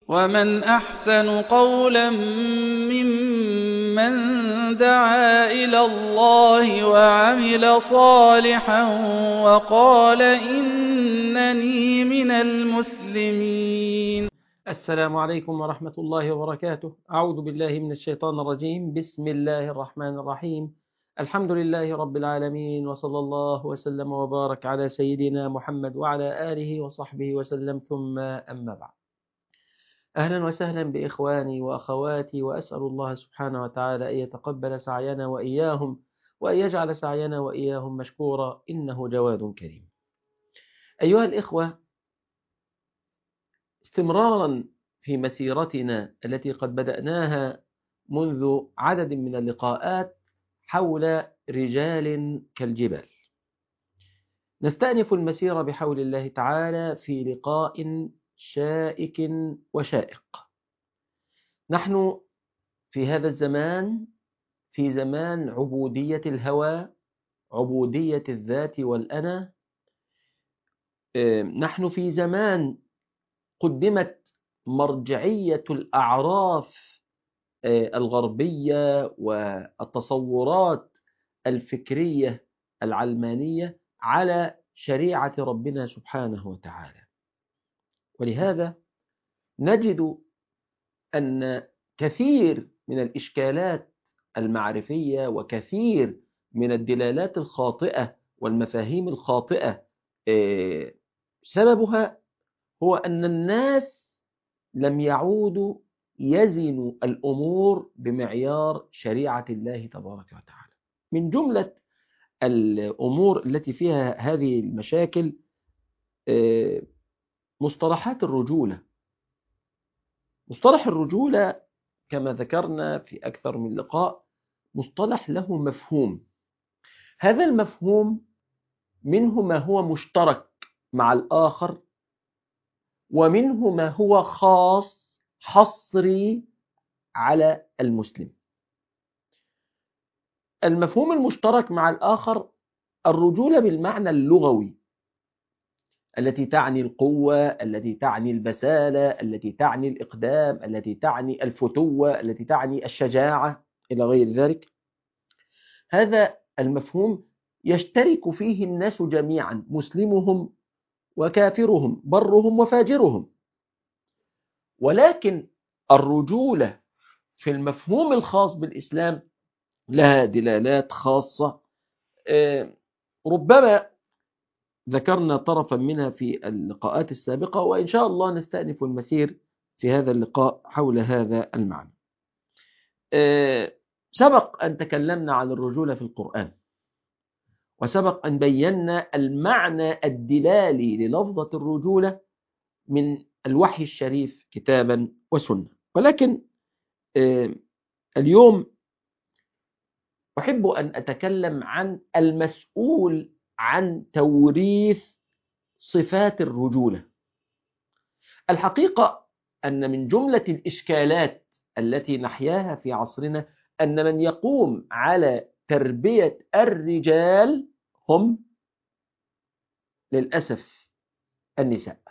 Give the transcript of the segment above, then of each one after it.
ومن أحسن قولا ممن دعا إلى الله وعمل صالحا وقال إنني من المسلمين. السلام عليكم ورحمة الله وبركاته. أعوذ بالله من الشيطان الرجيم. بسم الله الرحمن الرحيم. الحمد لله رب العالمين، وصلى الله وسلم وبارك على سيدنا محمد وعلى آله وصحبه وسلم، ثم أما بعد. أهلا وسهلا بإخواني وأخواتي، وأسأل الله سبحانه وتعالى أن يتقبل سعينا وإياهم، وأن يجعل سعينا وإياهم مشكورا، إنه جواد كريم. أيها الإخوة، استمرارا في مسيرتنا التي قد بدأناها منذ عدد من اللقاءات حول رجال كالجبال، نستأنف المسيرة بحول الله تعالى في لقاء شائك وشائق. نحن في هذا الزمان في زمان عبودية الهوى، عبودية الذات والأنا. نحن في زمان قدمت مرجعية الأعراف الغربية والتصورات الفكرية العلمانية على شريعة ربنا سبحانه وتعالى، ولهذا نجد أن كثير من الإشكالات المعرفية وكثير من الدلالات الخاطئة والمفاهيم الخاطئة سببها هو أن الناس لم يعودوا يزنوا الأمور بمعيار شريعة الله تبارك وتعالى. من جملة الأمور التي فيها هذه المشاكل مصطلحات الرجولة. مصطلح الرجولة كما ذكرنا في أكثر من لقاء مصطلح له مفهوم. هذا المفهوم منه ما هو مشترك مع الآخر، ومنه ما هو خاص حصري على المسلم. المفهوم المشترك مع الآخر الرجولة بالمعنى اللغوي، التي تعني القوة، التي تعني البسالة، التي تعني الإقدام، التي تعني الفتوة، التي تعني الشجاعة إلى غير ذلك. هذا المفهوم يشترك فيه الناس جميعا، مسلمهم وكافرهم، برهم وفاجرهم. ولكن الرجولة في المفهوم الخاص بالإسلام لها دلالات خاصة، ربما ذكرنا طرفا منها في اللقاءات السابقة، وإن شاء الله نستأنف المسير في هذا اللقاء حول هذا المعنى. سبق أن تكلمنا عن الرجولة في القرآن، وسبق أن بينا المعنى الدلالي للفظة الرجولة من الوحي الشريف كتابا وسنة. ولكن اليوم أحب أن أتكلم عن المسؤول عن توريث صفات الرجولة. الحقيقة أن من جملة الإشكالات التي نحياها في عصرنا أن من يقوم على تربية الرجال هم للأسف النساء،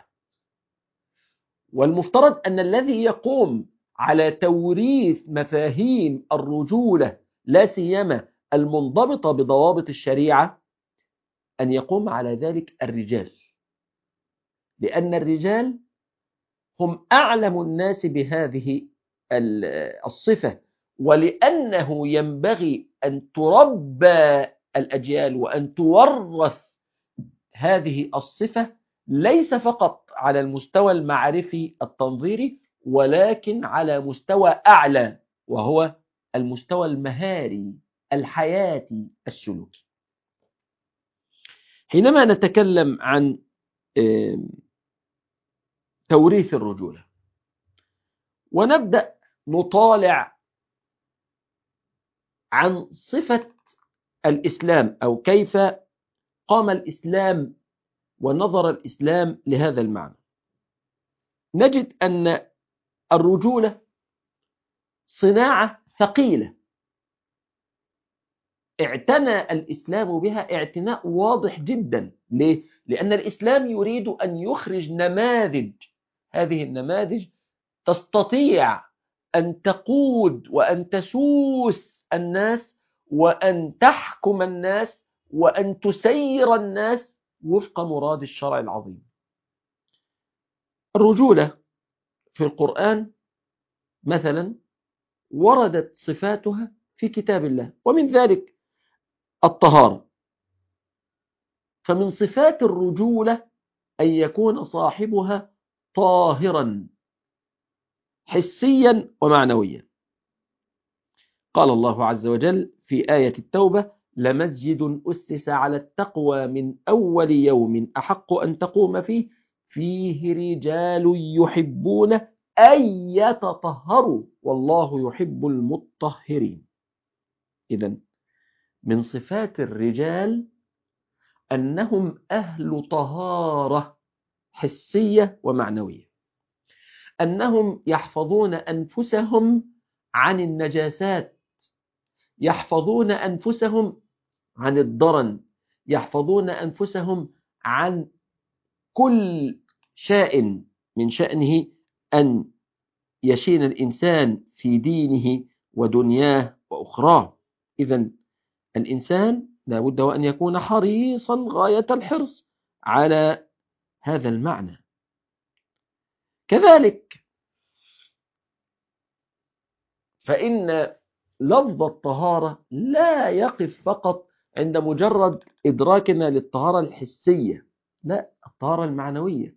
والمفترض أن الذي يقوم على توريث مفاهيم الرجولة لا سيما المنضبطة بضوابط الشريعة أن يقوم على ذلك الرجال، لأن الرجال هم أعلم الناس بهذه الصفة، ولأنه ينبغي أن تربى الأجيال وأن تورث هذه الصفة ليس فقط على المستوى المعرفي التنظيري، ولكن على مستوى أعلى، وهو المستوى المهاري الحياتي السلوكي. حينما نتكلم عن توريث الرجولة ونبدأ نطالع عن صفة الإسلام أو كيف قام الإسلام ونظر الإسلام لهذا المعنى، نجد أن الرجولة صناعة ثقيلة اعتنى الإسلام بها اعتناء واضح جدا. ليه؟ لأن الإسلام يريد أن يخرج نماذج، هذه النماذج تستطيع أن تقود وأن تسوس الناس وأن تحكم الناس وأن تسير الناس وفق مراد الشرع العظيم. الرجولة في القرآن مثلا وردت صفاتها في كتاب الله، ومن ذلك الطهارة. فمن صفات الرجولة أن يكون صاحبها طاهرا حسيا ومعنويا. قال الله عز وجل في آية التوبة: لمسجد أسس على التقوى من أول يوم أحق أن تقوم فيه رجال يحبون أن يتطهروا والله يحب المطهرين. إذن من صفات الرجال أنهم أهل طهارة حسية ومعنوية، أنهم يحفظون أنفسهم عن النجاسات، يحفظون أنفسهم عن الضرن، يحفظون أنفسهم عن كل شيء من شأنه أن يشين الإنسان في دينه ودنياه وأخراه. إذن الإنسان لا بد وأن يكون حريصا غاية الحرص على هذا المعنى. كذلك فإن لفظ الطهارة لا يقف فقط عند مجرد إدراكنا للطهارة الحسية، لا، الطهارة المعنوية.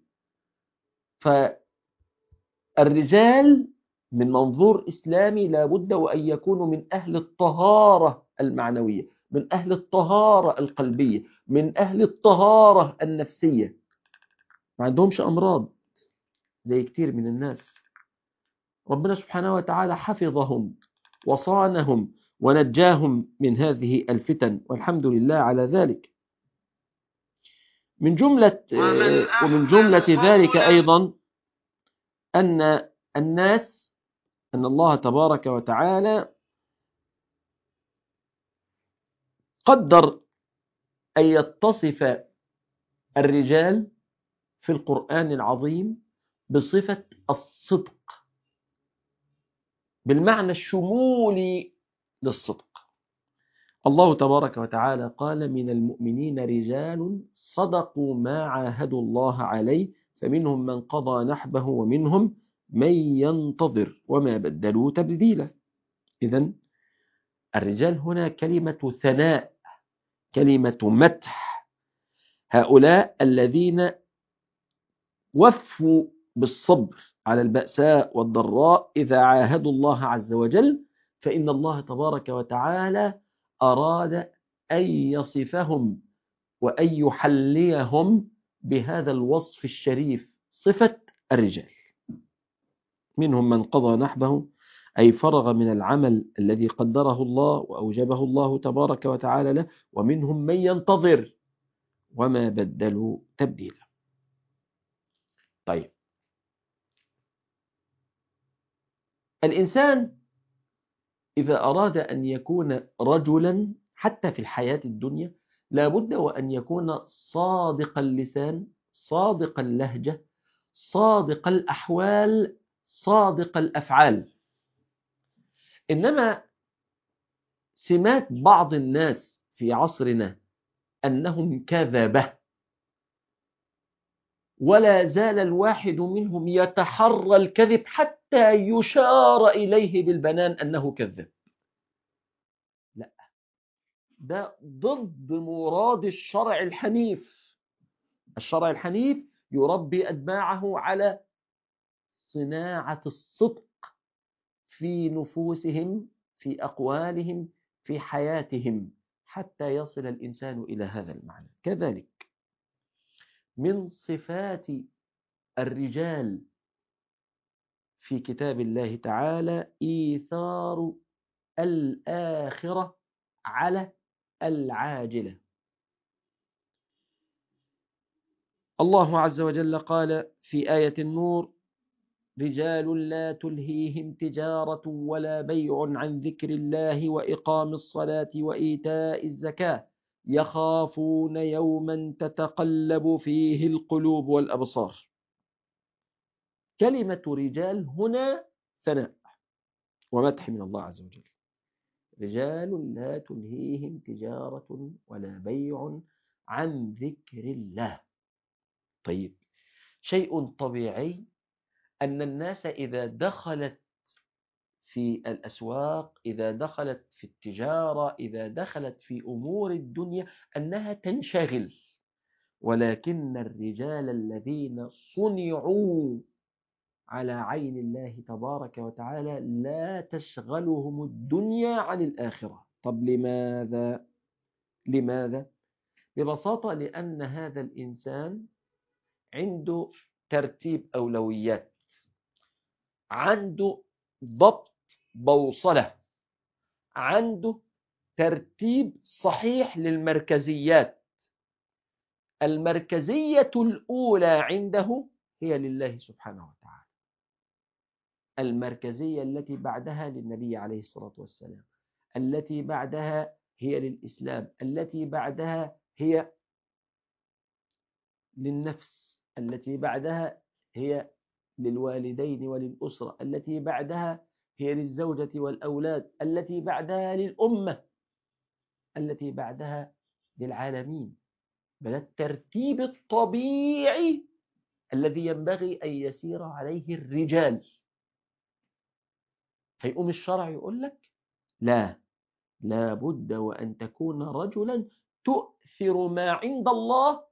فالرجال من منظور إسلامي لا بد وأن يكونوا من أهل الطهارة المعنوية، من أهل الطهارة القلبية، من أهل الطهارة النفسية. ما عندهمش أمراض زي كتير من الناس. ربنا سبحانه وتعالى حفظهم وصانهم ونجاهم من هذه الفتن، والحمد لله على ذلك. ومن جملة ذلك أيضا أن الله تبارك وتعالى قدر أن يتصف الرجال في القرآن العظيم بصفة الصدق بالمعنى الشمولي للصدق. الله تبارك وتعالى قال: من المؤمنين رجال صدقوا ما عاهدوا الله عليه فمنهم من قضى نحبه ومنهم من ينتظر وما بدلوا تبديلا. إذن الرجال هنا كلمة ثناء، كلمة مدح. هؤلاء الذين وفوا بالصبر على البأساء والضراء إذا عاهدوا الله عز وجل، فإن الله تبارك وتعالى أراد أن يصفهم وأن يحليهم بهذا الوصف الشريف، صفة الرجال. منهم من قضى نحبه، أي فرغ من العمل الذي قدره الله وأوجبه الله تبارك وتعالى له، ومنهم من ينتظر وما بدلوا تبديلا. طيب، الإنسان إذا أراد أن يكون رجلا حتى في الحياة الدنيا لا بد وأن يكون صادق اللسان، صادق اللهجة، صادق الأحوال، صادق الأفعال. إنما سمات بعض الناس في عصرنا أنهم كذبة، ولا زال الواحد منهم يتحرى الكذب حتى يشار إليه بالبنان أنه كذب. لا، ده ضد مراد الشرع الحنيف. الشرع الحنيف يربي أتباعه على صناعة الصدق في نفوسهم، في أقوالهم، في حياتهم، حتى يصل الإنسان إلى هذا المعنى. كذلك من صفات الرجال في كتاب الله تعالى إيثار الآخرة على العاجلة. الله عز وجل قال في آية النور: رجال لا تلهيهم تجارة ولا بيع عن ذكر الله وإقام الصلاة وإيتاء الزكاة يخافون يوما تتقلب فيه القلوب والأبصار. كلمة رجال هنا ثناء ومدح من الله عز وجل. رجال لا تلهيهم تجارة ولا بيع عن ذكر الله. طيب، شيء طبيعي أن الناس إذا دخلت في الأسواق، إذا دخلت في التجارة، إذا دخلت في أمور الدنيا أنها تنشغل، ولكن الرجال الذين صنعوا على عين الله تبارك وتعالى لا تشغلهم الدنيا عن الآخرة. طب لماذا؟ لماذا؟ ببساطة لأن هذا الإنسان عنده ترتيب أولويات، عنده ضبط بوصلة، عنده ترتيب صحيح للمركزيات. المركزية الأولى عنده هي لله سبحانه وتعالى، المركزية التي بعدها للنبي عليه الصلاة والسلام، التي بعدها هي للإسلام، التي بعدها هي للنفس، التي بعدها هي للوالدين وللأسرة، التي بعدها هي للزوجة والأولاد، التي بعدها للأمة، التي بعدها للعالمين. بل الترتيب الطبيعي الذي ينبغي أن يسير عليه الرجال. فيقوم الشرع يقول لك لا بد وأن تكون رجلا تؤثر ما عند الله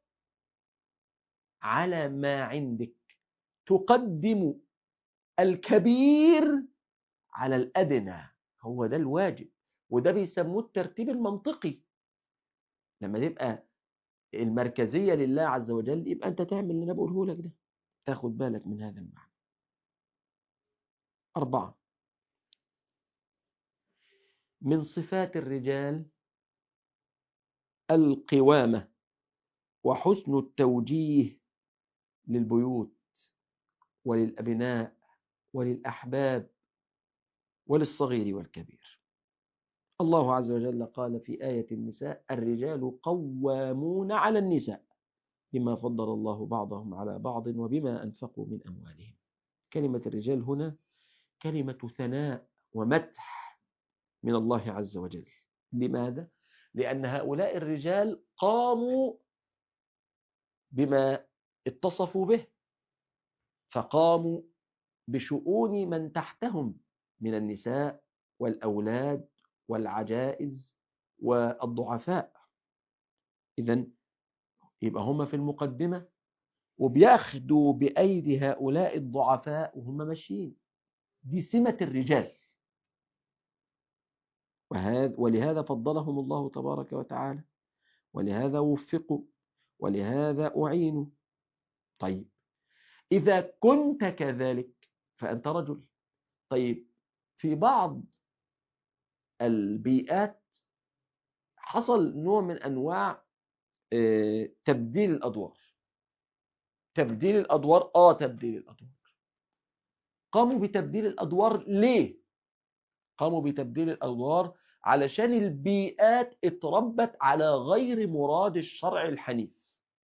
على ما عندك، تقدم الكبير على الأدنى. هو ده الواجب، وده بيسموه الترتيب المنطقي. لما تبقى المركزية لله عز وجل يبقى أنت تعمل اللي أنا بقوله لك ده، تاخد بالك من هذا المعنى. 4، من صفات الرجال القوامة وحسن التوجيه للبيوت وللأبناء وللأحباب وللصغير والكبير. الله عز وجل قال في آية النساء: الرجال قوامون على النساء بما فضل الله بعضهم على بعض وبما أنفقوا من أموالهم. كلمة الرجال هنا كلمة ثناء ومدح من الله عز وجل. لماذا؟ لأن هؤلاء الرجال قاموا بما اتصفوا به، فقاموا بشؤون من تحتهم من النساء والأولاد والعجائز والضعفاء. إذن يبقى هم في المقدمة، وبياخدوا بأيدي هؤلاء الضعفاء وهم ماشيين. دي سمة الرجال، ولهذا فضلهم الله تبارك وتعالى، ولهذا وفقوا، ولهذا أعينوا. طيب، إذا كنت كذلك فأنت رجل. طيب، في بعض البيئات حصل نوع من أنواع تبديل الأدوار. تبديل الأدوار تبديل الأدوار. قاموا بتبديل الأدوار ليه؟ قاموا بتبديل الأدوار علشان البيئات اتربت على غير مراد الشرع الحنيف،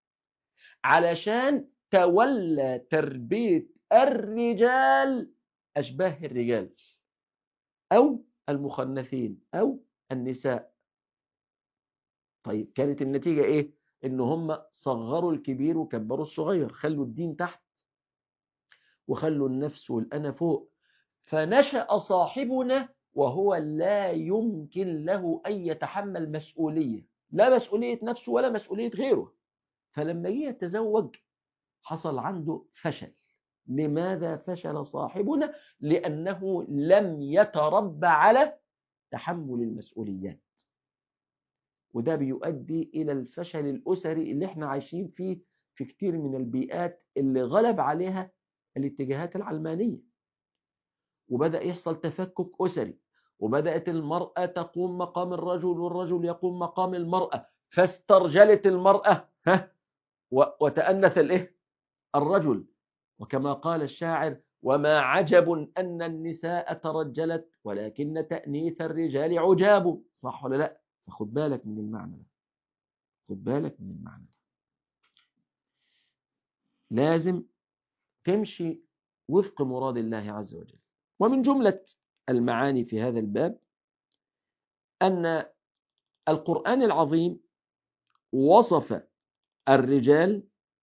علشان تولى تربية الرجال أشباه الرجال أو المخنثين أو النساء. طيب، كانت النتيجة إيه؟ إن هم صغروا الكبير وكبروا الصغير، خلوا الدين تحت وخلوا النفس والأنا فوق. فنشأ صاحبنا وهو لا يمكن له أن يتحمل مسؤولية، لا مسؤولية نفسه ولا مسؤولية غيره. فلما جه يتزوج حصل عنده فشل. لماذا فشل صاحبنا؟ لأنه لم يتربى على تحمل المسؤوليات. وده بيؤدي إلى الفشل الأسري اللي احنا عايشين فيه في كتير من البيئات اللي غلب عليها الاتجاهات العلمانية، وبدأ يحصل تفكك أسري، وبدأت المرأة تقوم مقام الرجل والرجل يقوم مقام المرأة، فاسترجلت المرأة وتأنث الرجل. وكما قال الشاعر: وما عجب أن النساء ترجلت ولكن تأنيث الرجال عجاب. صح ولا لا؟ فخد بالك من المعنى ده، خد بالك من المعنى ده. لازم تمشي وفق مراد الله عز وجل. ومن جملة المعاني في هذا الباب أن القرآن العظيم وصف الرجال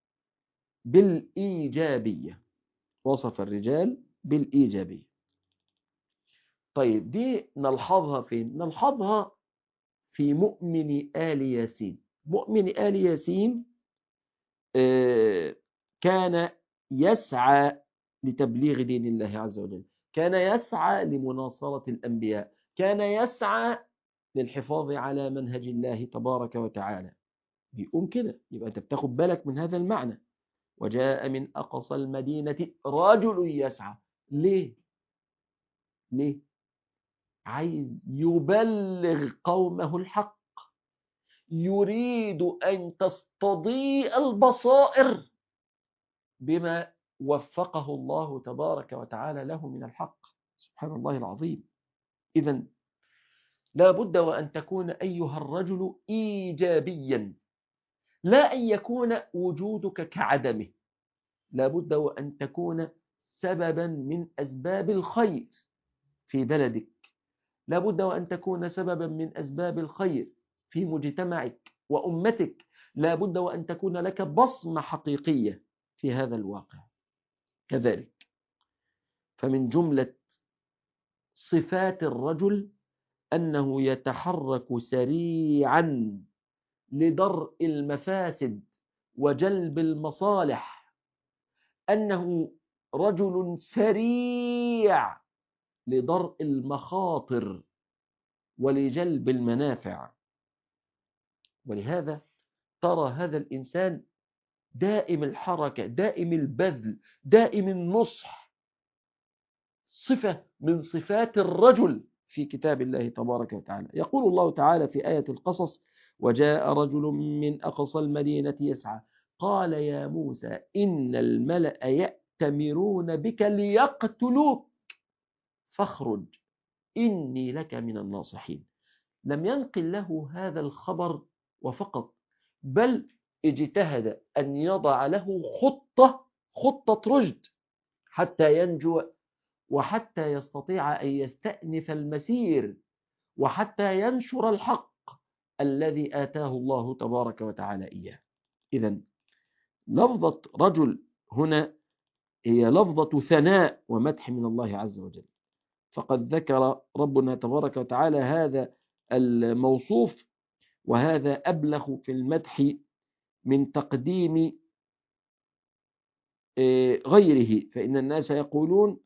بالإيجابية. وصف الرجال بالإيجابية. طيب دي نلحظها فين؟ نلحظها في مؤمن آل ياسين. مؤمن آل ياسين كان يسعى لتبليغ دين الله عز وجل، كان يسعى لمناصرة الأنبياء، كان يسعى للحفاظ على منهج الله تبارك وتعالى. بيقوم كده، يبقى أنت بتاخد بالك من هذا المعنى. وجاء من أقصى المدينة رجل يسعى. ليه؟ ليه؟ عايز يبلغ قومه الحق، يريد أن تستضيء البصائر بما وفقه الله تبارك وتعالى له من الحق. سبحان الله العظيم. إذن لا بد وأن تكون أيها الرجل إيجابيا، لا أن يكون وجودك كعدمه. لا بد وأن تكون سببا من أسباب الخير في بلدك، لا بد وأن تكون سببا من أسباب الخير في مجتمعك وأمتك، لا بد وأن تكون لك بصمة حقيقية في هذا الواقع. كذلك فمن جملة صفات الرجل أنه يتحرك سريعا لدرء المفاسد وجلب المصالح، أنه رجل سريع لدرء المخاطر ولجلب المنافع. ولهذا ترى هذا الإنسان دائم الحركة، دائم البذل، دائم النصح، صفة من صفات الرجل في كتاب الله تبارك وتعالى. يقول الله تعالى في آية القصص: وجاء رجل من أقصى المدينة يسعى قال يا موسى إن الملأ يأتمرون بك ليقتلوك فاخرج إني لك من الناصحين. لم ينقل له هذا الخبر وفقط، بل اجتهد أن يضع له خطة رشد حتى ينجو، وحتى يستطيع أن يستأنف المسير، وحتى ينشر الحق الذي آتاه الله تبارك وتعالى إياه. إذن لفظة رجل هنا هي لفظة ثناء ومدح من الله عز وجل، فقد ذكر ربنا تبارك وتعالى هذا الموصوف، وهذا أبلغ في المدح من تقديم غيره. فإن الناس يقولون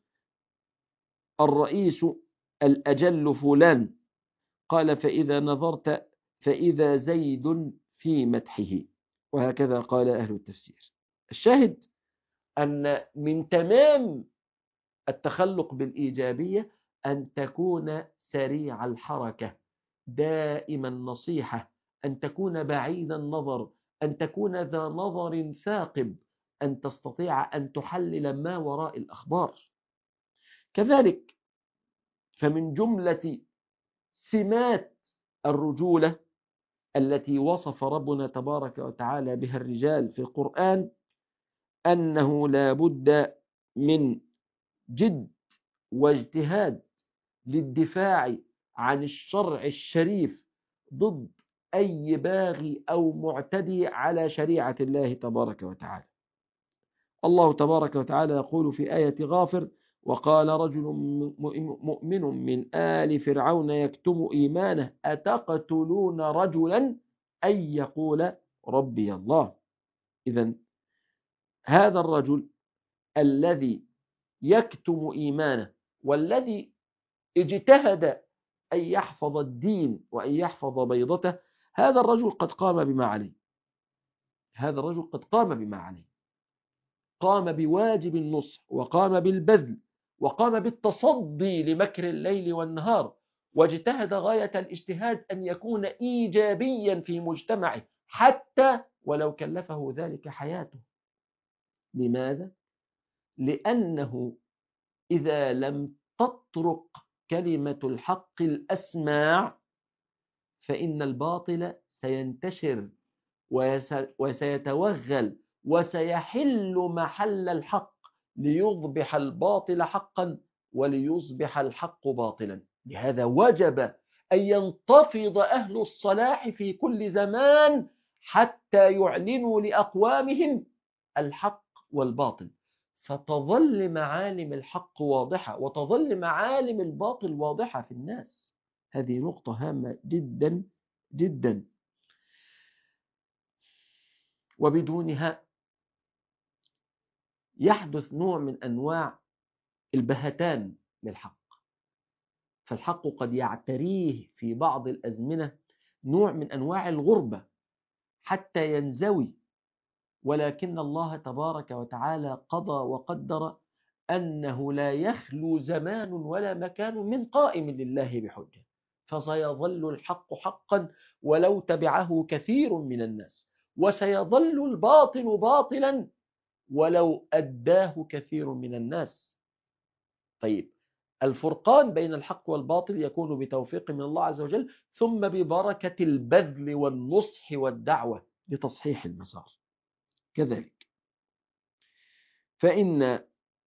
الرئيس الأجل فلان، قال فإذا نظرت فإذا زيد في مدحه، وهكذا قال أهل التفسير. الشاهد أن من تمام التخلق بالإيجابية أن تكون سريع الحركة، دائما النصيحة، أن تكون بعيد النظر، أن تكون ذا نظر ثاقب، أن تستطيع أن تحلل ما وراء الأخبار. كذلك فمن جملة سمات الرجولة التي وصف ربنا تبارك وتعالى بها الرجال في القرآن أنه لا بد من جد واجتهاد للدفاع عن الشرع الشريف ضد أي باغي أو معتدي على شريعة الله تبارك وتعالى. الله تبارك وتعالى يقول في آية غافر: وقال رجل مؤمن من آل فرعون يكتم إيمانه أتقتلون رجلا أن يقول ربي الله. إذن هذا الرجل الذي يكتم إيمانه والذي اجتهد أن يحفظ الدين وأن يحفظ بيضته، هذا الرجل قد قام بما عليه. هذا الرجل قد قام بما عليه، قام بواجب النصح، وقام بالبذل، وقام بالتصدي لمكر الليل والنهار، واجتهد غاية الاجتهاد أن يكون إيجابيا في مجتمعه حتى ولو كلفه ذلك حياته. لماذا؟ لأنه إذا لم تطرق كلمة الحق الأسماع فإن الباطل سينتشر وسيتوغل وسيحل محل الحق، ليصبح الباطل حقا وليصبح الحق باطلا. لهذا وجب أن ينتفض أهل الصلاح في كل زمان حتى يعلنوا لأقوامهم الحق والباطل، فتظل معالم الحق واضحة وتظل معالم الباطل واضحة في الناس. هذه نقطة هامة جدا جدا، وبدونها يحدث نوع من أنواع البهتان للحق. فالحق قد يعتريه في بعض الأزمنة نوع من أنواع الغربة حتى ينزوي، ولكن الله تبارك وتعالى قضى وقدر أنه لا يخلو زمان ولا مكان من قائم لله بحجة، فسيظل الحق حقا ولو تبعه كثير من الناس، وسيظل الباطل باطلا ولو أداه كثير من الناس. طيب، الفرقان بين الحق والباطل يكون بتوفيق من الله عز وجل، ثم ببركة البذل والنصح والدعوة لتصحيح المسار. كذلك فإن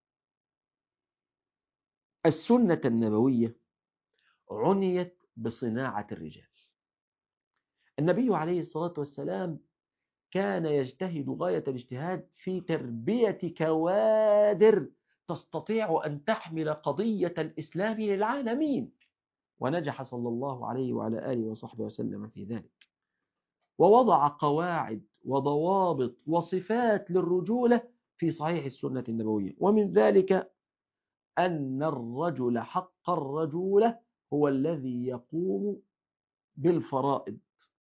السنة النبوية عنيت بصناعة الرجال. النبي عليه الصلاة والسلام كان يجتهد غاية الاجتهاد في تربية كوادر تستطيع أن تحمل قضية الإسلام للعالمين، ونجح صلى الله عليه وعلى آله وصحبه وسلم في ذلك، ووضع قواعد وضوابط وصفات للرجولة في صحيح السنة النبوية. ومن ذلك أن الرجل حق الرجولة هو الذي يقوم بالفرائض.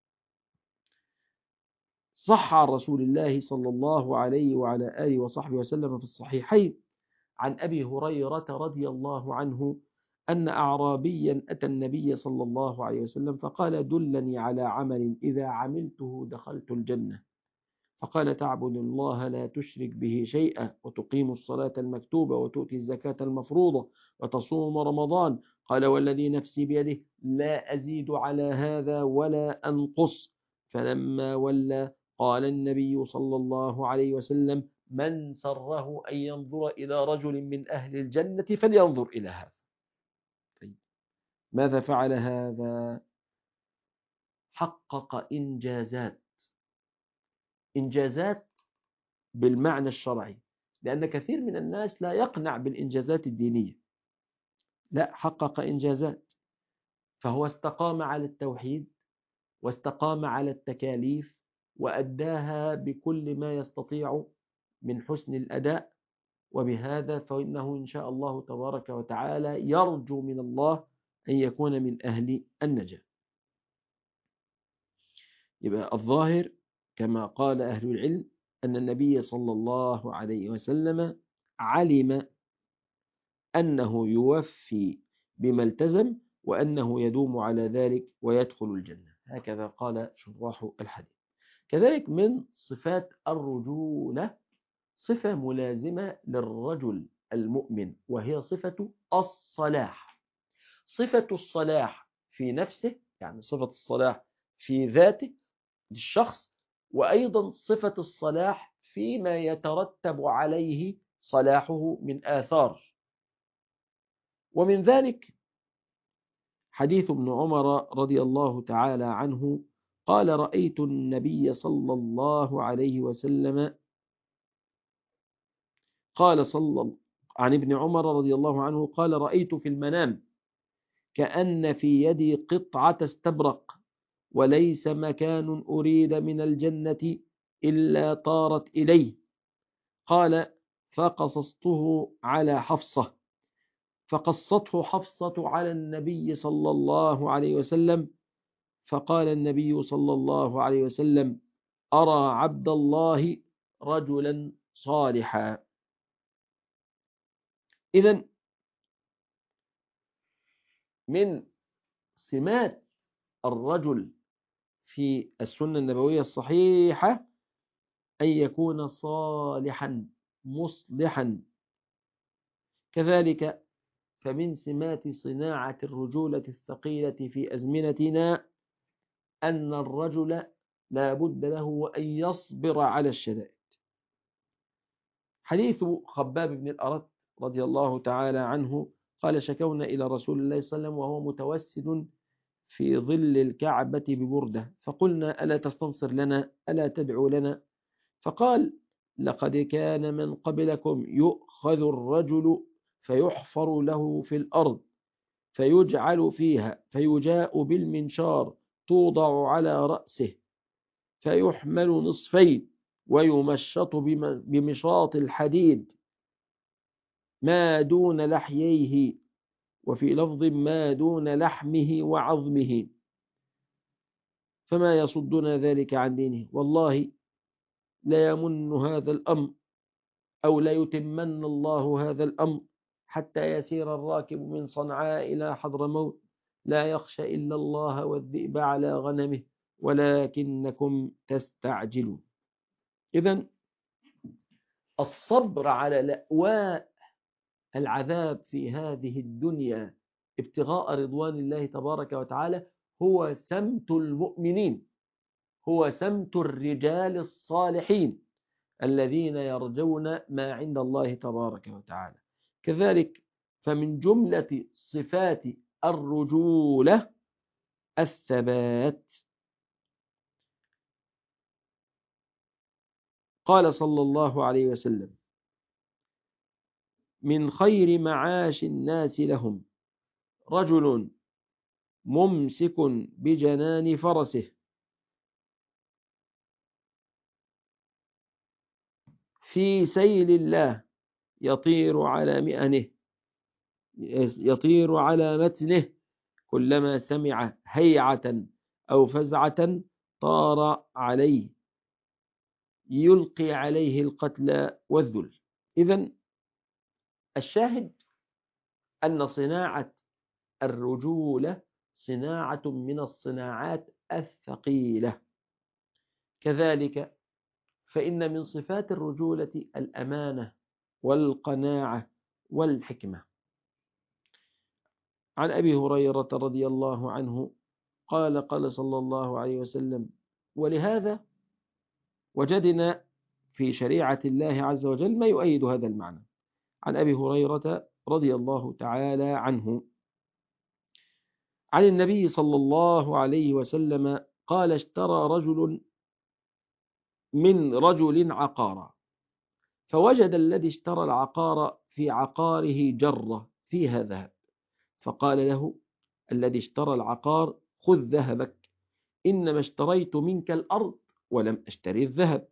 صح عن رسول الله صلى الله عليه وعلى آله وصحبه وسلم في الصحيحين عن أبي هريرة رضي الله عنه أن أعرابيا أتى النبي صلى الله عليه وسلم فقال: دلني على عمل إذا عملته دخلت الجنة. فقال: تعبد الله لا تشرك به شيئا، وتقيم الصلاة المكتوبة، وتؤتي الزكاة المفروضة، وتصوم رمضان. قال: والذي نفسي بيده لا أزيد على هذا ولا أنقص. فلما ولى قال النبي صلى الله عليه وسلم: من سره أن ينظر إلى رجل من أهل الجنة فلينظر إلى هذا. طيب، ماذا فعل هذا؟ حقق إنجازات بالمعنى الشرعي، لأن كثير من الناس لا يقنع بالإنجازات الدينية، لا، حقق إنجازات. فهو استقام على التوحيد، واستقام على التكاليف، وأداها بكل ما يستطيع من حسن الأداء، وبهذا فإنه إن شاء الله تبارك وتعالى يرجو من الله أن يكون من أهل النجاة. يبقى الظاهر كما قال أهل العلم أن النبي صلى الله عليه وسلم علم أنه يوفي بما التزم، وأنه يدوم على ذلك ويدخل الجنة. هكذا قال شراح الحديث. كذلك من صفات الرجولة صفة ملازمة للرجل المؤمن، وهي صفة الصلاح. صفة الصلاح في نفسه، يعني صفة الصلاح في ذاته للشخص، وأيضا صفة الصلاح فيما يترتب عليه صلاحه من آثار. ومن ذلك حديث ابن عمر رضي الله تعالى عنه قال: رأيت النبي صلى الله عليه وسلم عن ابن عمر رضي الله عنه قال: رأيت في المنام كأن في يدي قطعة استبرق، وليس مكان أريد من الجنة إلا طارت إليه. قال: فقصصته على حفصة، فقصته حفصة على النبي صلى الله عليه وسلم، فقال النبي صلى الله عليه وسلم: أرى عبد الله رجلا صالحا. إذن من سمات الرجل في السنة النبوية الصحيحة أن يكون صالحا مصلحا. كذلك فمن سمات صناعة الرجولة الثقيلة في أزمنتنا أن الرجل لا بد له أن يصبر على الشدائد. حديث خباب بن الأرت رضي الله تعالى عنه قال: شكونا إلى رسول الله صلى الله عليه وسلم وهو متوسد في ظل الكعبة ببردة، فقلنا: ألا تستنصر لنا، ألا تدعو لنا؟ فقال: لقد كان من قبلكم يؤخذ الرجل فيحفر له في الأرض فيجعل فيها، فيجاء بالمنشار توضع على رأسه فيحمل نصفين ويمشط بمشاط الحديد ما دون لحييه، وفي لفظ ما دون لحمه وعظمه، فما يصدنا ذلك عن دينه. والله لا يمن هذا الأمر أو لا يتمن الله هذا الأمر حتى يسير الراكب من صنعاء إلى حضرموت لا يخشى إلا الله والذئب على غنمه ولكنكم تستعجلون. إذن الصبر على لأواء العذاب في هذه الدنيا ابتغاء رضوان الله تبارك وتعالى هو سمت المؤمنين، هو سمت الرجال الصالحين الذين يرجون ما عند الله تبارك وتعالى. كذلك فمن جملة صفات الرجولة الثبات. قال صلى الله عليه وسلم: من خير معاش الناس لهم رجل ممسك بجنان فرسه في سيل الله يطير على مئنه، يطير على متنه، كلما سمع هيعة أو فزعة طار عليه يلقي عليه القتل والذل. إذن الشاهد أن صناعة الرجولة صناعة من الصناعات الثقيلة. كذلك فإن من صفات الرجولة الأمانة والقناعة والحكمة. عن أبي هريرة رضي الله عنه قال: قال صلى الله عليه وسلم: ولهذا وجدنا في شريعة الله عز وجل ما يؤيد هذا المعنى. عن أبي هريرة رضي الله تعالى عنه عن النبي صلى الله عليه وسلم قال: اشترى رجل من رجل عقارا، فوجد الذي اشترى العقار في عقاره جرة فيها ذهب، فقال له الذي اشترى العقار: خذ ذهبك، إنما اشتريت منك الأرض ولم أشتري الذهب.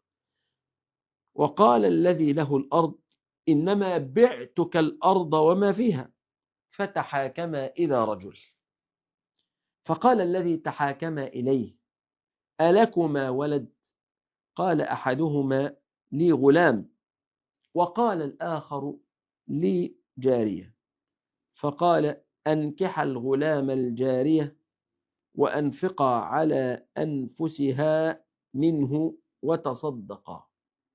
وقال الذي له الأرض: إنما بعتك الأرض وما فيها. فتحاكما إلى رجل، فقال الذي تحاكما إليه: ألكما ولد؟ قال أحدهما: لي غلام، وقال الآخر: لي جارية. فقال: أنكح الغلام الجارية وأنفقا على أنفسها منه وتصدقا.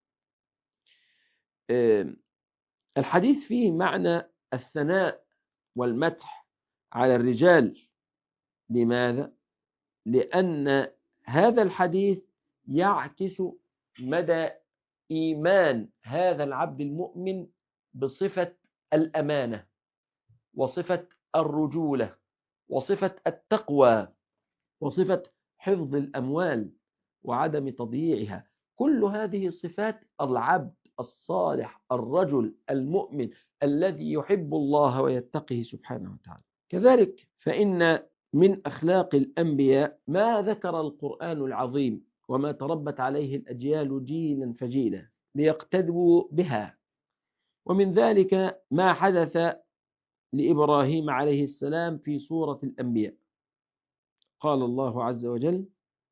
الحديث فيه معنى الثناء والمدح على الرجال. لماذا؟ لأن هذا الحديث يعكس مدى إيمان هذا العبد المؤمن بصفة الأمانة وصفة الرجولة وصفة التقوى وصفة حفظ الأموال وعدم تضييعها. كل هذه صفات العبد الصالح الرجل المؤمن الذي يحب الله ويتقيه سبحانه وتعالى. كذلك فإن من أخلاق الأنبياء ما ذكر القرآن العظيم وما تربت عليه الأجيال جيلا فجيلا ليقتدوا بها. ومن ذلك ما حدث لإبراهيم عليه السلام في سورة الأنبياء. قال الله عز وجل: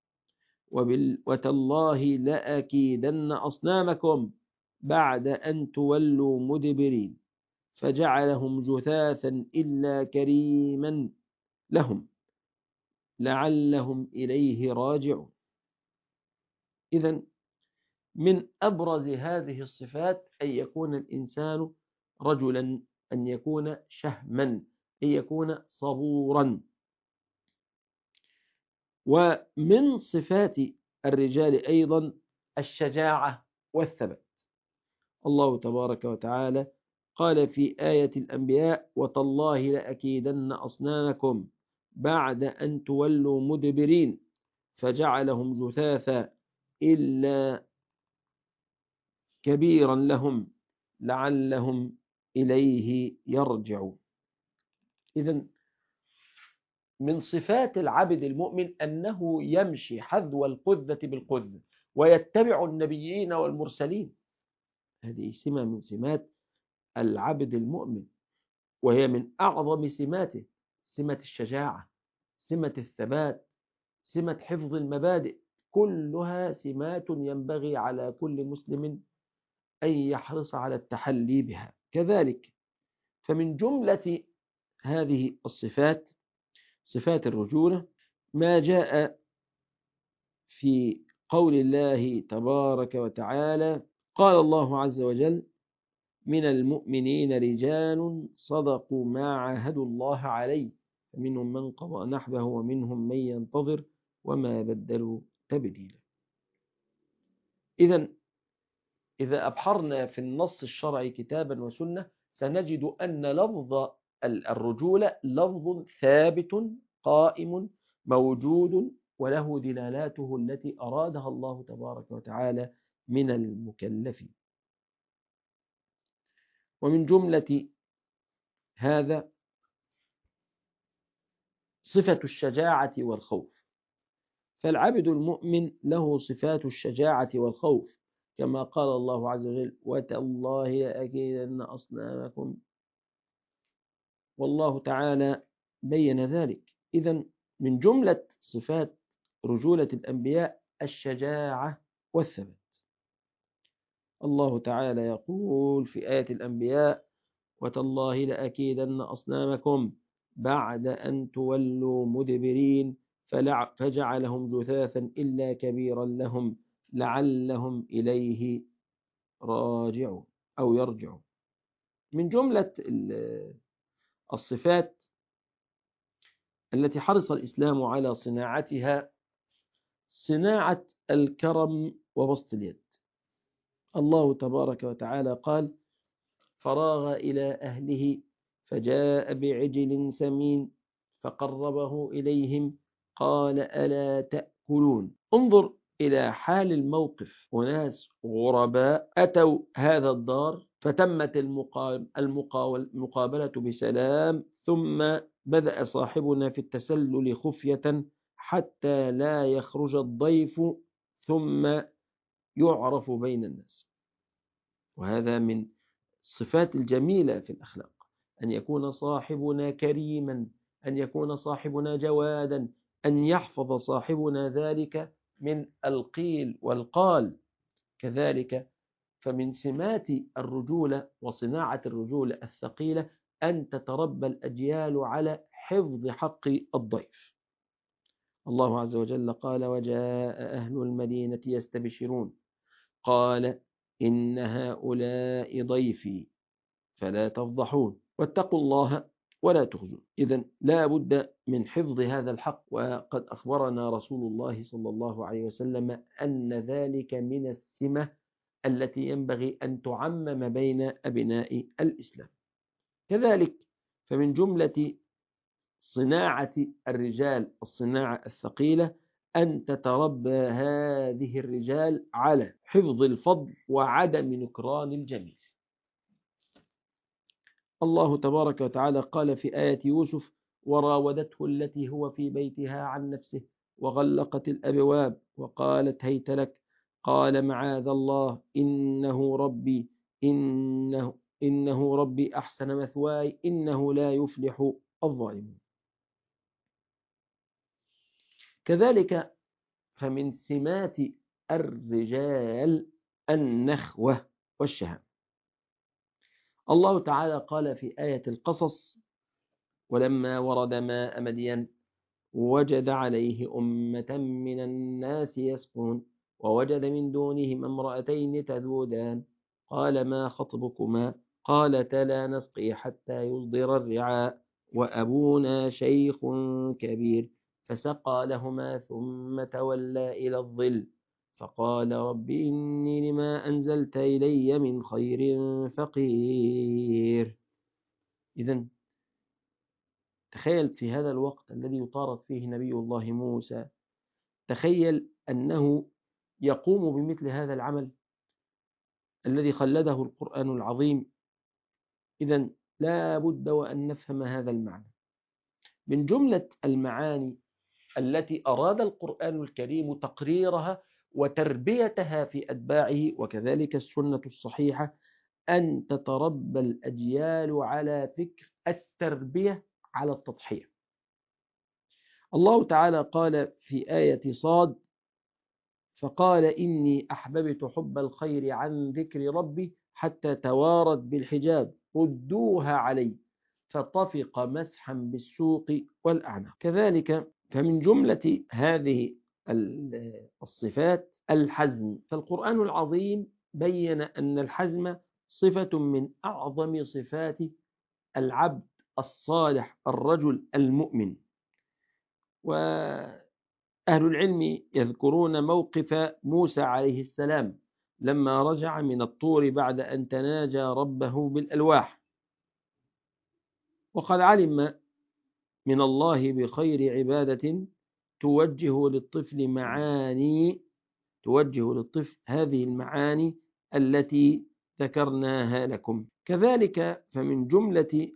وتالله لأكيدن أصنامكم بعد أن تولوا مدبرين فجعلهم جثاثا إلا كريما لهم لعلهم إليه راجعون. إذن من أبرز هذه الصفات أن يكون الإنسان رجلا، أن يكون شهما، أن يكون صبورا. ومن صفات الرجال أيضا الشجاعة والثبات. الله تبارك وتعالى قال في آية الأنبياء: وتالله لأكيدن أصنامكم بعد أن تولوا مدبرين فجعلهم جثاثا إلا كبيرا لهم لعلهم إليه يرجعون. إذن من صفات العبد المؤمن أنه يمشي حذو القذة بالقذة ويتبع النبيين والمرسلين. هذه سمة من سمات العبد المؤمن، وهي من أعظم سماته: سمة الشجاعة، سمة الثبات، سمة حفظ المبادئ. كلها سمات ينبغي على كل مسلم أن يحرص على التحلي بها. كذلك فمن جملة هذه الصفات صفات الرجولة ما جاء في قول الله تبارك وتعالى: قال الله عز وجل: من المؤمنين رجال صدقوا ما عاهدوا الله عليه فمنهم من قضى نحبه ومنهم من ينتظر وما بدلوا تبديلا. إذا أبحرنا في النص الشرعي كتابا وسنة سنجد أن لفظ الرجولة لفظ ثابت قائم موجود، وله دلالاته التي أرادها الله تبارك وتعالى من المكلفين. ومن جملة هذا صفة الشجاعة والخوف، فالعبد المؤمن له صفات الشجاعة والخوف، كما قال الله عز وجل: وتالله لأكيدن أصنامكم. والله تعالى بين ذلك. إذن من جملة صفات رجولة الأنبياء الشجاعة والثبات. الله تعالى يقول في آية الأنبياء: وتالله لأكيدن أصنامكم بعد أن تولوا مدبرين فجعلهم جثاثا إلا كبيرا لهم لعلهم إليه راجعون أو يرجعون. من جملة الصفات التي حرص الإسلام على صناعتها صناعة الكرم وبسط اليد. الله تبارك وتعالى قال: فراغ إلى أهله فجاء بعجل سمين فقربه إليهم قال: ألا تأكلون. انظر إلى حال الموقف: أناس غرباء أتوا هذا الدار فتمت المقابلة بسلام، ثم بدأ صاحبنا في التسلل خفية حتى لا يخرج الضيف ثم يعرف بين الناس. وهذا من الصفات الجميلة في الأخلاق، أن يكون صاحبنا كريما، أن يكون صاحبنا جوادا، أن يحفظ صاحبنا ذلك من القيل والقال. كذلك فمن سمات الرجولة وصناعة الرجولة الثقيلة أن تتربى الأجيال على حفظ حق الضيف. الله عز وجل قال: وجاء أهل المدينة يستبشرون قال إن هؤلاء ضيفي فلا تفضحون واتقوا الله ولا تخزون. إذن لا بد من حفظ هذا الحق، وقد أخبرنا رسول الله صلى الله عليه وسلم أن ذلك من السمة التي ينبغي أن تعمم بين أبناء الإسلام. كذلك فمن جملة صناعة الرجال الصناعة الثقيلة أن تتربى هذه الرجال على حفظ الفضل وعدم نكران الجميل. الله تبارك وتعالى قال في آية يوسف: وراودته التي هو في بيتها عن نفسه وغلقت الأبواب وقالت هيت لك قال معاذ الله إنه ربي أحسن مثواي إنه لا يفلح الظالمون. كذلك فمن سمات الرجال النخوة والشهامة. الله تعالى قال في آية القصص: ولما ورد ماء مدين وجد عليه أمة من الناس يسقون ووجد من دونهم امرأتين تذودان قال ما خطبكما قالتا لا نسقي حتى يصدر الرعاء وأبونا شيخ كبير فسقى لهما ثم تولى إلى الظل فقال رب إني لما أنزلت إلي من خير فقير. إذن تخيل في هذا الوقت الذي يطارد فيه نبي الله موسى، تخيل أنه يقوم بمثل هذا العمل الذي خلده القرآن العظيم. إذن لا بد وأن نفهم هذا المعنى. من جملة المعاني التي أراد القرآن الكريم تقريرها وتربيتها في أتباعه وكذلك السنة الصحيحة أن تتربى الأجيال على فكر التربية على التضحية. الله تعالى قال في آية صاد: فقال إني أحببت حب الخير عن ذكر ربي حتى توارت بالحجاب ردوها علي فطفق مسحا بالسوق والأعناق. كذلك فمن جملة هذه الصفات الحزم، فالقرآن العظيم بين أن الحزم صفة من أعظم صفات العبد الصالح الرجل المؤمن. وأهل العلم يذكرون موقف موسى عليه السلام لما رجع من الطور بعد أن تناجى ربه بالألواح، وقد علم من الله بخير عبادة توجه للطفل هذه المعاني التي ذكرناها لكم. كذلك فمن جملة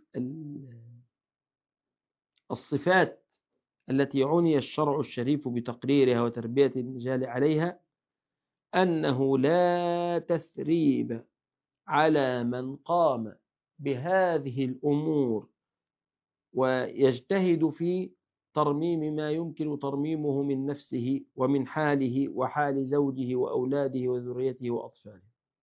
الصفات التي عني الشرع الشريف بتقريرها وتربية الرجال عليها أنه لا تثريب على من قام بهذه الأمور ويجتهد في ترميم ما يمكن ترميمه من نفسه ومن حاله وحال زوجه وأولاده وذريته وأطفاله.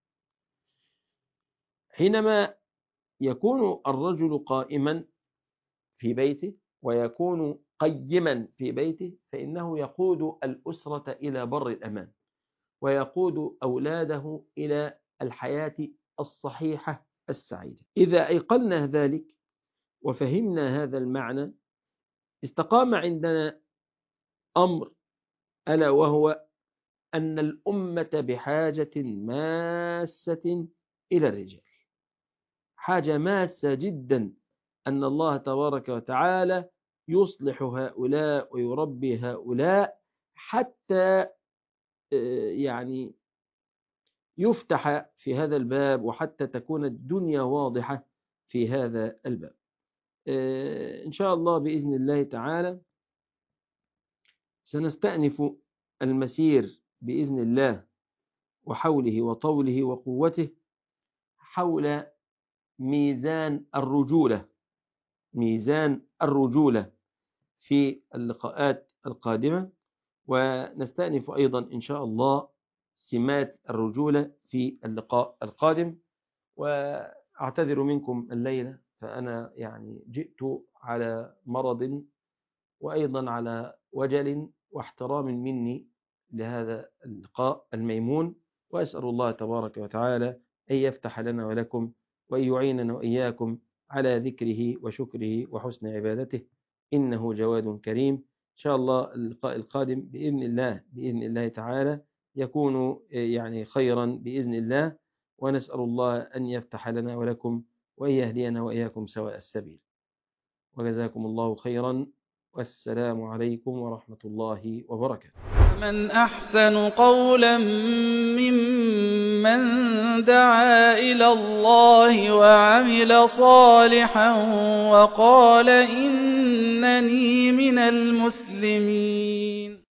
حينما يكون الرجل قائما في بيته ويكون قيما في بيته فإنه يقود الأسرة إلى بر الأمان ويقود أولاده إلى الحياة الصحيحة السعيدة. إذا أيقنا ذلك وفهمنا هذا المعنى استقام عندنا أمر، ألا وهو أن الأمة بحاجة ماسة إلى الرجال، حاجة ماسة جدا أن الله تبارك وتعالى يصلح هؤلاء ويربي هؤلاء حتى يعني يفتح في هذا الباب وحتى تكون الدنيا واضحة في هذا الباب. إن شاء الله بإذن الله تعالى سنستأنف المسير بإذن الله وحوله وطوله وقوته حول ميزان الرجولة في اللقاءات القادمة، ونستأنف أيضا إن شاء الله سمات الرجولة في اللقاء القادم. وأعتذر منكم الليلة، فأنا يعني جئت على مرض وأيضا على وجل واحترام مني لهذا اللقاء الميمون، وأسأل الله تبارك وتعالى أن يفتح لنا ولكم وأن يعيننا وإياكم على ذكره وشكره وحسن عبادته، إنه جواد كريم. إن شاء الله اللقاء القادم بإذن الله تعالى يكون يعني خيرا بإذن الله، ونسأل الله أن يفتح لنا ولكم وأن يهدينا وإياكم سواء السبيل. وجزاكم الله خيرا، والسلام عليكم ورحمة الله وبركاته. من أحسن قولا ممن دعا إلى الله وعمل صالحا وقال إنني من المسلمين.